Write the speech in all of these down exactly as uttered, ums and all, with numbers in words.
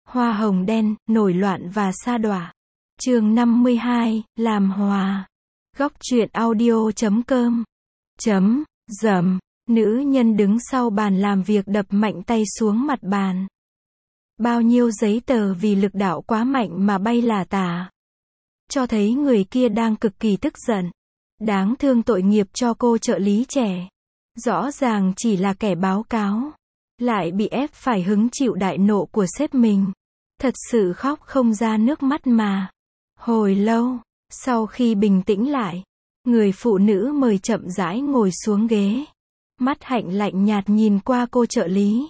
Hoa hồng đen, nổi loạn và sa đọa. Chương năm mươi hai, làm hòa. Góc truyện audio chấm com. Chấm, dầm. Nữ nhân đứng sau bàn làm việc đập mạnh tay xuống mặt bàn. Bao nhiêu giấy tờ vì lực đạo quá mạnh mà bay lả tả. Cho thấy người kia đang cực kỳ tức giận. Đáng thương tội nghiệp cho cô trợ lý trẻ. Rõ ràng chỉ là kẻ báo cáo. Lại bị ép phải hứng chịu đại nộ của sếp mình. Thật sự khóc không ra nước mắt mà. Hồi lâu, sau khi bình tĩnh lại, người phụ nữ mời chậm rãi ngồi xuống ghế. Mắt hạnh lạnh nhạt nhìn qua cô trợ lý.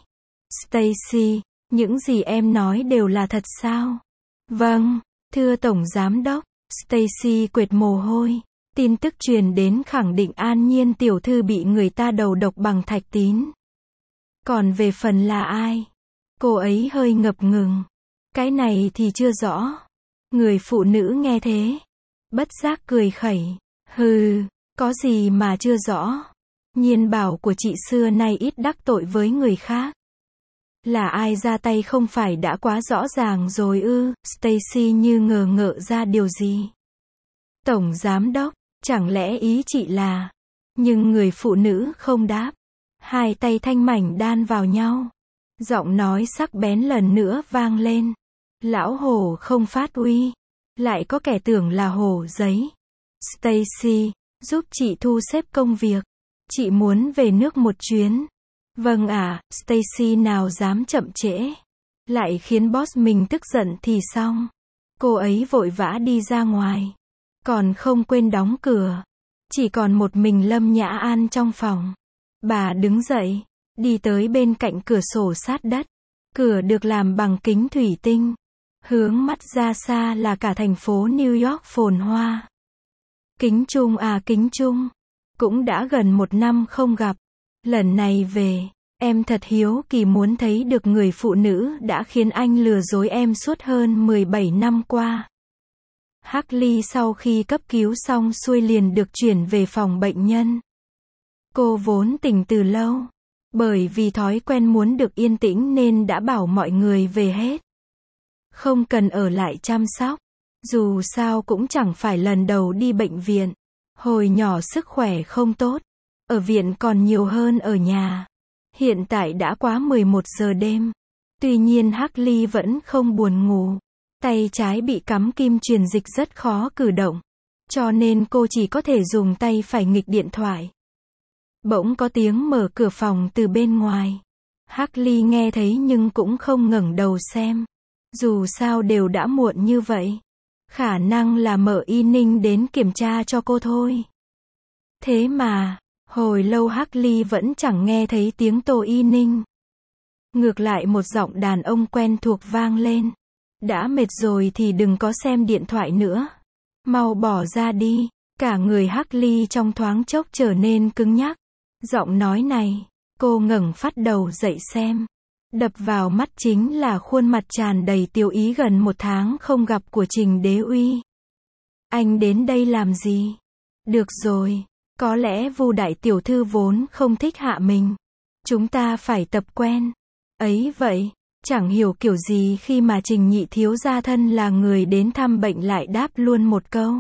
Stacy, những gì em nói đều là thật sao? Vâng, thưa Tổng Giám đốc. Stacy quệt mồ hôi. Tin tức truyền đến khẳng định An Nhiên tiểu thư bị người ta đầu độc bằng thạch tín. Còn về phần là ai? Cô ấy hơi ngập ngừng. Cái này thì chưa rõ. Người phụ nữ nghe thế. Bất giác cười khẩy. Hừ, có gì mà chưa rõ. Nhiên bảo của chị xưa nay ít đắc tội với người khác. Là ai ra tay không phải đã quá rõ ràng rồi ư? Stacy như ngờ ngợ ra điều gì. Tổng Giám đốc, chẳng lẽ ý chị là... Nhưng người phụ nữ không đáp. Hai tay thanh mảnh đan vào nhau. Giọng nói sắc bén lần nữa vang lên. Lão hổ không phát uy. Lại có kẻ tưởng là hổ giấy. Stacy, giúp chị thu xếp công việc. Chị muốn về nước một chuyến. Vâng ạ, à, Stacy nào dám chậm trễ. Lại khiến boss mình tức giận thì xong. Cô ấy vội vã đi ra ngoài. Còn không quên đóng cửa. Chỉ còn một mình Lâm Nhã An trong phòng. Bà đứng dậy, đi tới bên cạnh cửa sổ sát đất. Cửa được làm bằng kính thủy tinh. Hướng mắt ra xa là cả thành phố New York phồn hoa. Kính Trung à Kính Trung. Cũng đã gần một năm không gặp. Lần này về, em thật hiếu kỳ muốn thấy được người phụ nữ đã khiến anh lừa dối em suốt hơn mười bảy năm qua. Hartley sau khi cấp cứu xong xuôi liền được chuyển về phòng bệnh nhân. Cô vốn tỉnh từ lâu. Bởi vì thói quen muốn được yên tĩnh nên đã bảo mọi người về hết. Không cần ở lại chăm sóc. Dù sao cũng chẳng phải lần đầu đi bệnh viện. Hồi nhỏ sức khỏe không tốt. Ở viện còn nhiều hơn ở nhà. Hiện tại đã quá mười một giờ đêm. Tuy nhiên Hartley vẫn không buồn ngủ. Tay trái bị cắm kim truyền dịch rất khó cử động. Cho nên cô chỉ có thể dùng tay phải nghịch điện thoại. Bỗng có tiếng mở cửa phòng từ bên ngoài. Hartley nghe thấy nhưng cũng không ngẩng đầu xem. Dù sao đều đã muộn như vậy. Khả năng là Mợ Y Ninh đến kiểm tra cho cô thôi. Thế mà, hồi lâu Hartley vẫn chẳng nghe thấy tiếng Tô Y Ninh. Ngược lại một giọng đàn ông quen thuộc vang lên. Đã mệt rồi thì đừng có xem điện thoại nữa. Mau bỏ ra đi. Cả người Hartley trong thoáng chốc trở nên cứng nhắc. Giọng nói này, cô ngẩng phát đầu dậy xem. Đập vào mắt chính là khuôn mặt tràn đầy tiêu ý gần một tháng không gặp của Trình Đế Uy. Anh đến đây làm gì? Được rồi, có lẽ Vu đại tiểu thư vốn không thích hạ mình. Chúng ta phải tập quen. Ấy vậy, chẳng hiểu kiểu gì khi mà Trình nhị thiếu gia thân là người đến thăm bệnh lại đáp luôn một câu.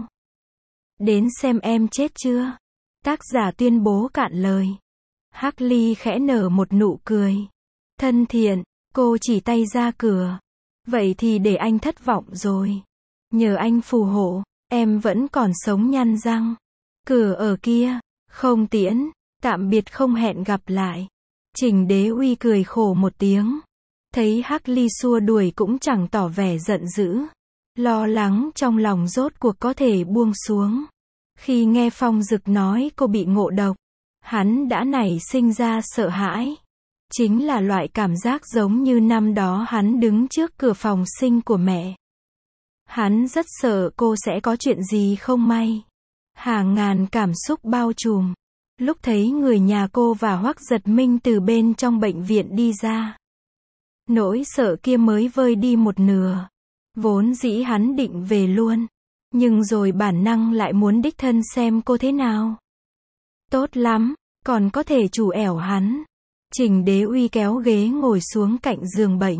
Đến xem em chết chưa? Tác giả tuyên bố cạn lời. Hartley khẽ nở một nụ cười. Thân thiện, cô chỉ tay ra cửa. Vậy thì để anh thất vọng rồi. Nhờ anh phù hộ, em vẫn còn sống nhăn răng. Cửa ở kia, không tiễn, tạm biệt không hẹn gặp lại. Trình Đế Uy cười khổ một tiếng. Thấy Hartley xua đuổi cũng chẳng tỏ vẻ giận dữ. Lo lắng trong lòng rốt cuộc có thể buông xuống. Khi nghe Phong Dực nói cô bị ngộ độc, hắn đã nảy sinh ra sợ hãi. Chính là loại cảm giác giống như năm đó hắn đứng trước cửa phòng sinh của mẹ. Hắn rất sợ cô sẽ có chuyện gì không may. Hàng ngàn cảm xúc bao trùm. Lúc thấy người nhà cô và Hoắc Giật Minh từ bên trong bệnh viện đi ra. Nỗi sợ kia mới vơi đi một nửa. Vốn dĩ hắn định về luôn. Nhưng rồi bản năng lại muốn đích thân xem cô thế nào. Tốt lắm, còn có thể chủ ẻo hắn. Trình Đế Uy kéo ghế ngồi xuống cạnh giường bệnh.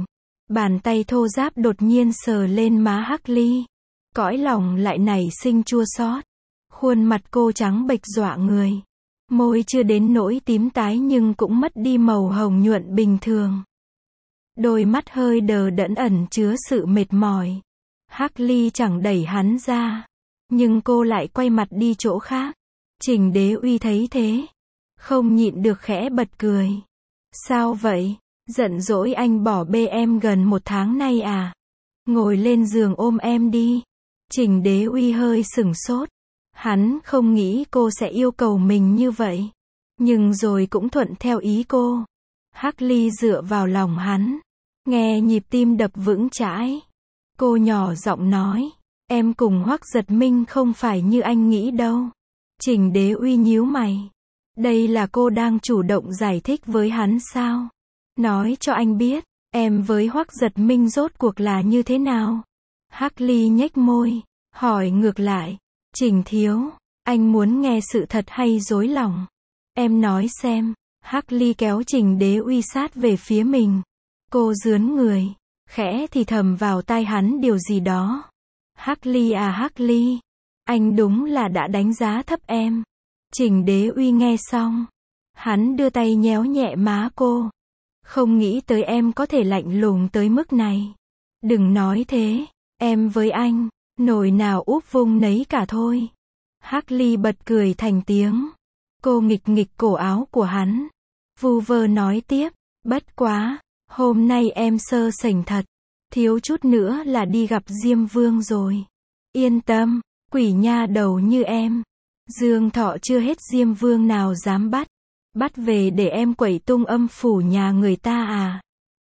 Bàn tay thô ráp đột nhiên sờ lên má Hắc Ly. Cõi lòng lại nảy sinh chua xót. Khuôn mặt cô trắng bệch dọa người. Môi chưa đến nỗi tím tái nhưng cũng mất đi màu hồng nhuận bình thường. Đôi mắt hơi đờ đẫn ẩn chứa sự mệt mỏi. Hắc Ly chẳng đẩy hắn ra. Nhưng cô lại quay mặt đi chỗ khác. Trình Đế Uy thấy thế. Không nhịn được khẽ bật cười. Sao vậy? Giận dỗi anh bỏ bê em gần một tháng nay à? Ngồi lên giường ôm em đi. Trình Đế Uy hơi sửng sốt. Hắn không nghĩ cô sẽ yêu cầu mình như vậy. Nhưng rồi cũng thuận theo ý cô. Hắc Ly dựa vào lòng hắn. Nghe nhịp tim đập vững chãi. Cô nhỏ giọng nói. Em cùng Hoắc Giật Minh không phải như anh nghĩ đâu. Trình Đế Uy nhíu mày. Đây là cô đang chủ động giải thích với hắn sao? Nói cho anh biết, em với Hoắc Giật Minh rốt cuộc là như thế nào? Hắc Ly nhếch môi, hỏi ngược lại. Trình thiếu, anh muốn nghe sự thật hay dối lòng? Em nói xem. Hắc Ly kéo Trình Đế Uy sát về phía mình. Cô rướn người, khẽ thì thầm vào tai hắn điều gì đó. Hắc Ly à Hắc Ly, anh đúng là đã đánh giá thấp em. Trình Đế Uy nghe xong, hắn đưa tay nhéo nhẹ má cô. Không nghĩ tới em có thể lạnh lùng tới mức này. Đừng nói thế, em với anh, nồi nào úp vung nấy cả thôi. Hắc Ly bật cười thành tiếng. Cô nghịch nghịch cổ áo của hắn. Vu vơ nói tiếp, bất quá, hôm nay em sơ sảnh thật. Thiếu chút nữa là đi gặp Diêm Vương rồi. Yên tâm, quỷ nha đầu như em. Dương Thọ chưa hết Diêm Vương nào dám bắt. Bắt về để em quẩy tung âm phủ nhà người ta à?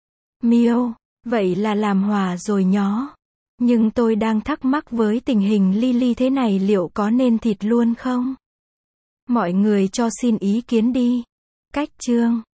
Miêu, vậy là làm hòa rồi nhó. Nhưng tôi đang thắc mắc với tình hình Lily thế này liệu có nên thịt luôn không? Mọi người cho xin ý kiến đi. Cách chương